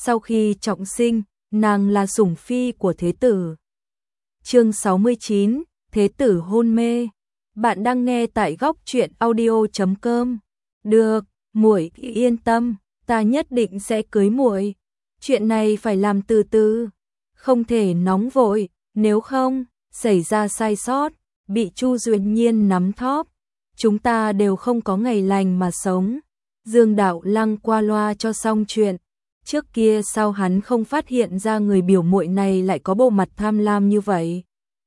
Sau khi trọng sinh, nàng là sủng phi của thế tử. Chương 69, Thế tử hôn mê. Bạn đang nghe tại góc truyện audio.com. Được, muội yên tâm, ta nhất định sẽ cưới muội. Chuyện này phải làm từ từ, không thể nóng vội, nếu không xảy ra sai sót, bị Chu Duyệt Nhiên nắm thóp, chúng ta đều không có ngày lành mà sống. Dương Đạo Lăng qua loa cho xong chuyện. Trước kia sao hắn không phát hiện ra người biểu muội này lại có bộ mặt tham lam như vậy?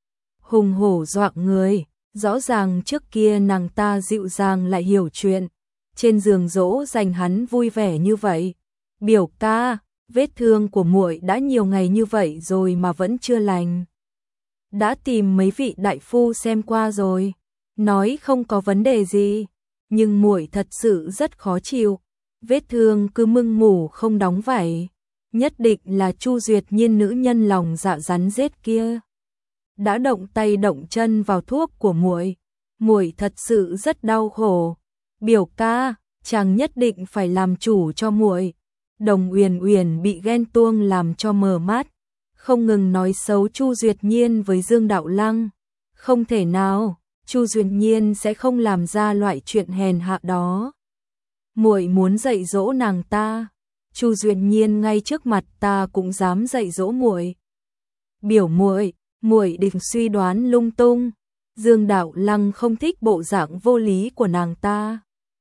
Hùng hổ dọa người, rõ ràng trước kia nàng ta dịu dàng lại hiểu chuyện, trên giường dỗ dành hắn vui vẻ như vậy. Biểu ca, vết thương của muội đã nhiều ngày như vậy rồi mà vẫn chưa lành. Đã tìm mấy vị đại phu xem qua rồi, nói không có vấn đề gì, nhưng muội thật sự rất khó chịu. Vết thương cứ mưng mủ không đóng vảy, nhất định là Chu Duyệt Nhiên nữ nhân lòng dạ rắn rết kia đã động tay động chân vào thuốc của muội. Muội thật sự rất đau khổ. Biểu ca, chàng nhất định phải làm chủ cho muội. Đồng Uyển Uyển bị ghen tuông làm cho mờ mắt, không ngừng nói xấu Chu Duyệt Nhiên với Dương Đạo Lăng. Không thể nào, Chu Duyệt Nhiên sẽ không làm ra loại chuyện hèn hạ đó. Muội muốn dạy dỗ nàng ta, Chu Duyệt Nhiên ngay trước mặt ta cũng dám dạy dỗ muội. Biểu muội, muội đừng suy đoán lung tung. Dương Đạo Lăng không thích bộ dạng vô lý của nàng ta.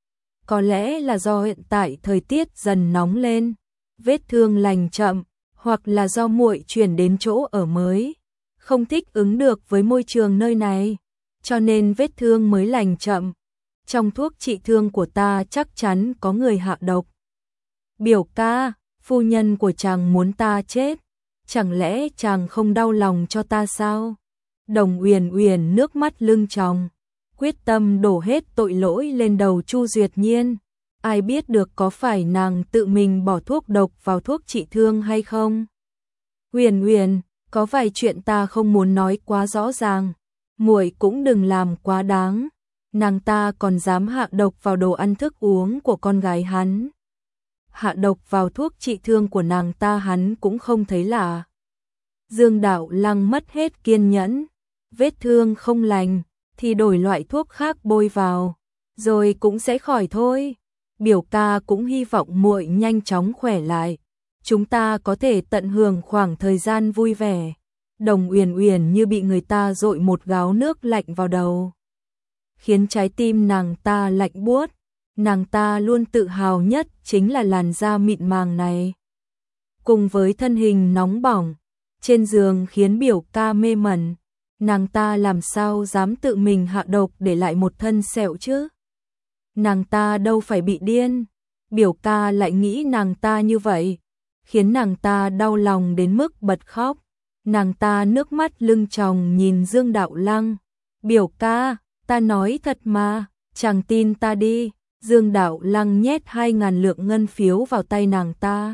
Có lẽ là do hiện tại thời tiết dần nóng lên, vết thương lành chậm, hoặc là do muội chuyển đến chỗ ở mới, không thích ứng được với môi trường nơi này, cho nên vết thương mới lành chậm. Trong thuốc trị thương của ta chắc chắn có người hạ độc. Biểu ca, phu nhân của chàng muốn ta chết, chẳng lẽ chàng không đau lòng cho ta sao? Đồng Uyển Uyển nước mắt lưng tròng, quyết tâm đổ hết tội lỗi lên đầu Chu Duyệt Nhiên. Ai biết được có phải nàng tự mình bỏ thuốc độc vào thuốc trị thương hay không? Uyển Uyển, có vài chuyện ta không muốn nói quá rõ ràng, muội cũng đừng làm quá đáng. Nàng ta còn dám hạ độc vào đồ ăn thức uống của con gái hắn. Hạ độc vào thuốc trị thương của nàng ta hắn cũng không thấy lạ. Dương Đạo Lăng mất hết kiên nhẫn. Vết thương không lành thì đổi loại thuốc khác bôi vào, rồi cũng sẽ khỏi thôi. Biểu ca cũng hy vọng muội nhanh chóng khỏe lại, chúng ta có thể tận hưởng khoảng thời gian vui vẻ. Đồng Uyển Uyển như bị người ta dội một gáo nước lạnh vào đầu, khiến trái tim nàng ta lạnh buốt. Nàng ta luôn tự hào nhất chính là làn da mịn màng này, cùng với thân hình nóng bỏng trên giường khiến biểu ca mê mẩn. Nàng ta làm sao dám tự mình hạ độc để lại một thân sẹo chứ? Nàng ta đâu phải bị điên. Biểu ca lại nghĩ nàng ta như vậy, khiến nàng ta đau lòng đến mức bật khóc. Nàng ta nước mắt lưng tròng nhìn Dương Đạo Lăng. Biểu ca, ta nói thật mà, chàng tin ta đi. Dương Đạo Lăng nhét 2.000 lượng ngân phiếu vào tay nàng ta.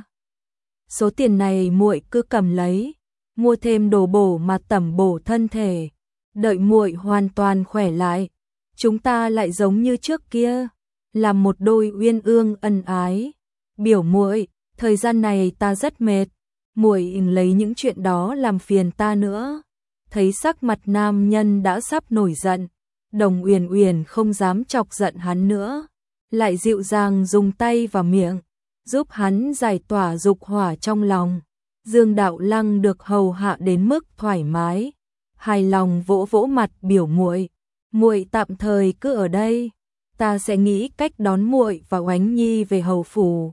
Số tiền này muội cứ cầm lấy, mua thêm đồ bổ mà tẩm bổ thân thể. Đợi muội hoàn toàn khỏe lại, chúng ta lại giống như trước kia, làm một đôi uyên ương ân ái. Biểu muội, thời gian này ta rất mệt, muội đừng lấy những chuyện đó làm phiền ta nữa. Thấy sắc mặt nam nhân đã sắp nổi giận, Đồng Uyển Uyển không dám chọc giận hắn nữa, lại dịu dàng dùng tay vào miệng, giúp hắn giải tỏa dục hỏa trong lòng. Dương Đạo Lăng được hầu hạ đến mức thoải mái, hài lòng vỗ vỗ mặt biểu muội, muội tạm thời cứ ở đây, ta sẽ nghĩ cách đón muội và Oánh Nhi về hầu phủ.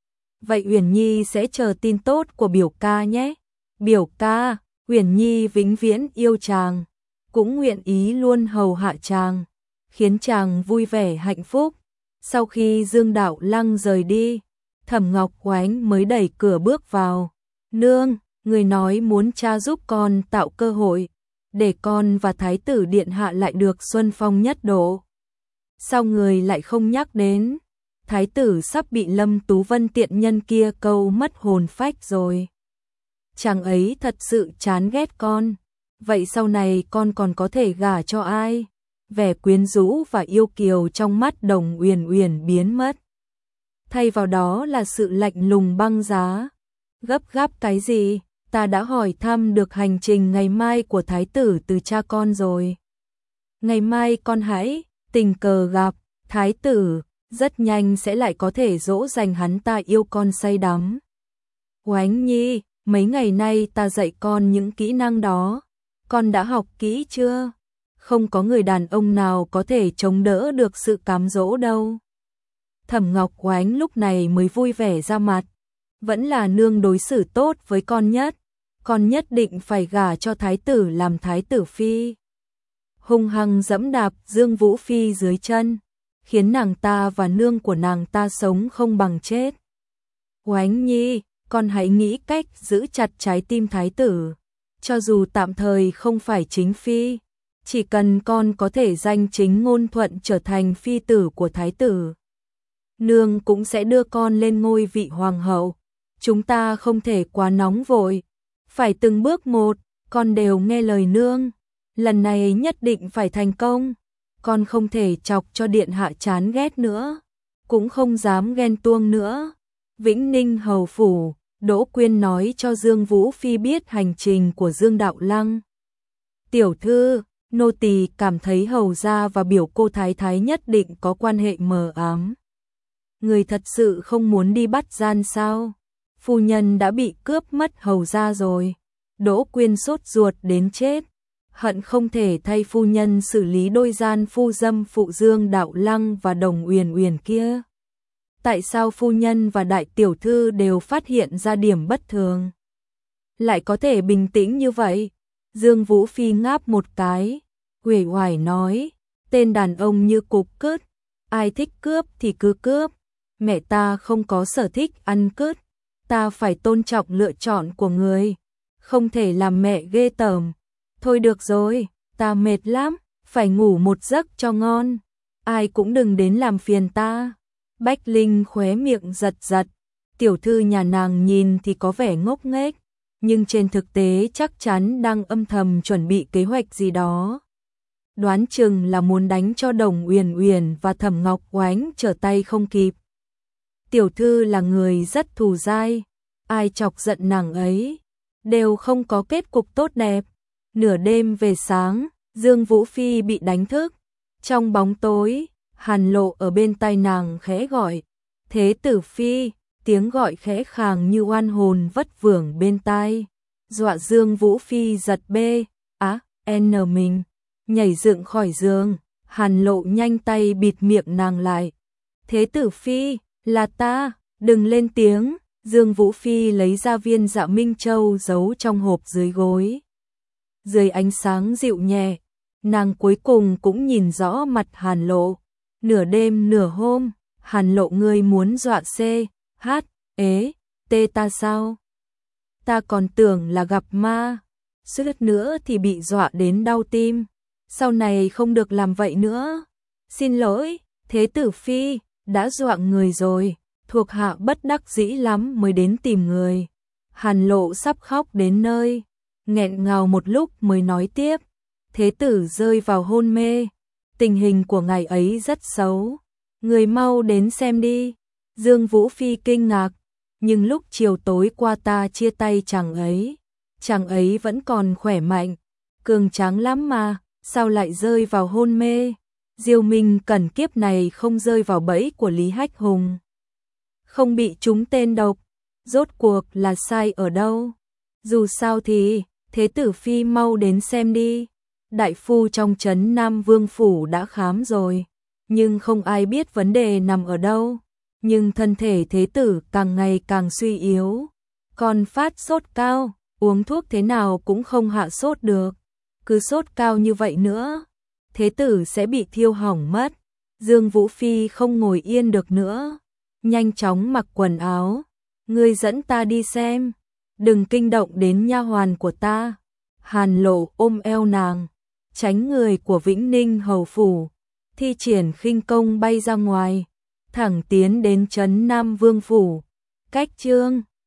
Vậy Uyển Nhi sẽ chờ tin tốt của biểu ca nhé. Biểu ca, Uyển Nhi vĩnh viễn yêu chàng, cũng nguyện ý luôn hầu hạ chàng, khiến chàng vui vẻ hạnh phúc. Sau khi Dương Đạo Lăng rời đi, Thẩm Ngọc Oánh mới đẩy cửa bước vào. Nương, người nói muốn cha giúp con tạo cơ hội, để con và Thái tử Điện Hạ lại được xuân phong nhất độ. Sao người lại không nhắc đến? Thái tử sắp bị Lâm Tú Vân tiện nhân kia câu mất hồn phách rồi. Chàng ấy thật sự chán ghét con. Vậy sau này con còn có thể gả cho ai? Vẻ quyến rũ và yêu kiều trong mắt Đồng Uyển Uyển biến mất, thay vào đó là sự lạnh lùng băng giá. Gấp gáp cái gì? Ta đã hỏi thăm được hành trình ngày mai của thái tử từ cha con rồi. Ngày mai con hãy tình cờ gặp thái tử, rất nhanh sẽ lại có thể dỗ dành hắn ta yêu con say đắm. Oánh Nhi, mấy ngày nay ta dạy con những kỹ năng đó, con đã học kỹ chưa? Không có người đàn ông nào có thể chống đỡ được sự cám dỗ đâu. Thẩm Ngọc Oánh lúc này mới vui vẻ ra mặt, vẫn là nương đối xử tốt với con nhất định phải gả cho thái tử làm thái tử phi. Hung hăng dẫm đạp Dương Vũ Phi dưới chân, khiến nàng ta và nương của nàng ta sống không bằng chết. Oánh Nhi, con hãy nghĩ cách giữ chặt trái tim thái tử, cho dù tạm thời không phải chính phi, chỉ cần con có thể danh chính ngôn thuận trở thành phi tử của thái tử, nương cũng sẽ đưa con lên ngôi vị hoàng hậu. Chúng ta không thể quá nóng vội, phải từng bước một, con đều nghe lời nương, lần này nhất định phải thành công, con không thể chọc cho điện hạ chán ghét nữa, cũng không dám ghen tuông nữa. Vĩnh Ninh hầu phủ, Đỗ Quyên nói cho Dương Vũ Phi biết hành trình của Dương Đạo Lăng. Tiểu thư, nô tỳ cảm thấy hầu gia và biểu cô thái thái nhất định có quan hệ mờ ám. Người thật sự không muốn đi bắt gian sao? Phu nhân đã bị cướp mất hầu gia rồi. Đỗ Quyên sốt ruột đến chết, hận không thể thay phu nhân xử lý đôi gian phu dâm phụ Dương Đạo Lăng và Đồng Uyển Uyển kia. Tại sao phu nhân và đại tiểu thư đều phát hiện ra điểm bất thường, lại có thể bình tĩnh như vậy? Dương Vũ Phi ngáp một cái, uể oải nói, tên đàn ông như cục cứt, ai thích cướp thì cứ cướp, mẹ ta không có sở thích ăn cứt, ta phải tôn trọng lựa chọn của người, không thể làm mẹ ghê tởm. Thôi được rồi, ta mệt lắm, phải ngủ một giấc cho ngon, ai cũng đừng đến làm phiền ta. Bách Linh khóe miệng giật giật, tiểu thư nhà nàng nhìn thì có vẻ ngốc nghếch, nhưng trên thực tế chắc chắn đang âm thầm chuẩn bị kế hoạch gì đó. Đoán chừng là muốn đánh cho Đồng Uyển Uyển và Thẩm Ngọc Oánh trở tay không kịp. Tiểu thư là người rất thù dai, ai chọc giận nàng ấy đều không có kết cục tốt đẹp. Nửa đêm về sáng, Dương Vũ Phi bị đánh thức. Trong bóng tối, Hàn Lộ ở bên tai nàng khẽ gọi, Thế tử phi, tiếng gọi khẽ khàng như oan hồn vất vưởng bên tai, dọa Dương Vũ Phi giật bê, mình, nhảy dựng khỏi giường. Hàn Lộ nhanh tay bịt miệng nàng lại. Thế tử phi, là ta, đừng lên tiếng. Dương Vũ Phi lấy ra viên Dạ Minh Châu giấu trong hộp dưới gối. Dưới ánh sáng dịu nhẹ, nàng cuối cùng cũng nhìn rõ mặt Hàn Lộ. Nửa đêm nửa hôm, Hàn Lộ ngươi muốn dọa tê ta sao? Ta còn tưởng là gặp ma, suýt nữa thì bị dọa đến đau tim. Sau này không được làm vậy nữa. Xin lỗi, thế tử phi, đã dọa người rồi, thuộc hạ bất đắc dĩ lắm mới đến tìm người. Hàn Lộ sắp khóc đến nơi, nghẹn ngào một lúc mới nói tiếp. Thế tử rơi vào hôn mê, tình hình của ngài ấy rất xấu, người mau đến xem đi. Dương Vũ Phi kinh ngạc, nhưng lúc chiều tối qua ta chia tay chàng ấy vẫn còn khỏe mạnh, cường tráng lắm mà, sao lại rơi vào hôn mê? Diêu Minh Cẩn kiếp này không rơi vào bẫy của Lý Hách Hùng, không bị trúng tên độc, rốt cuộc là sai ở đâu? Dù sao thì, thế tử phi mau đến xem đi. Đại phu trong trấn Nam Vương phủ đã khám rồi, nhưng không ai biết vấn đề nằm ở đâu. Nhưng thân thể thế tử càng ngày càng suy yếu, còn phát sốt cao, uống thuốc thế nào cũng không hạ sốt được. Cứ sốt cao như vậy nữa, thế tử sẽ bị thiêu hỏng mất. Dương Vũ Phi không ngồi yên được nữa, nhanh chóng mặc quần áo. Ngươi dẫn ta đi xem, đừng kinh động đến nha hoàn của ta. Hàn Lộ ôm eo nàng, tránh người của Vĩnh Ninh hầu phủ, thi triển khinh công bay ra ngoài, thẳng tiến đến trấn Nam Vương phủ. Cách chương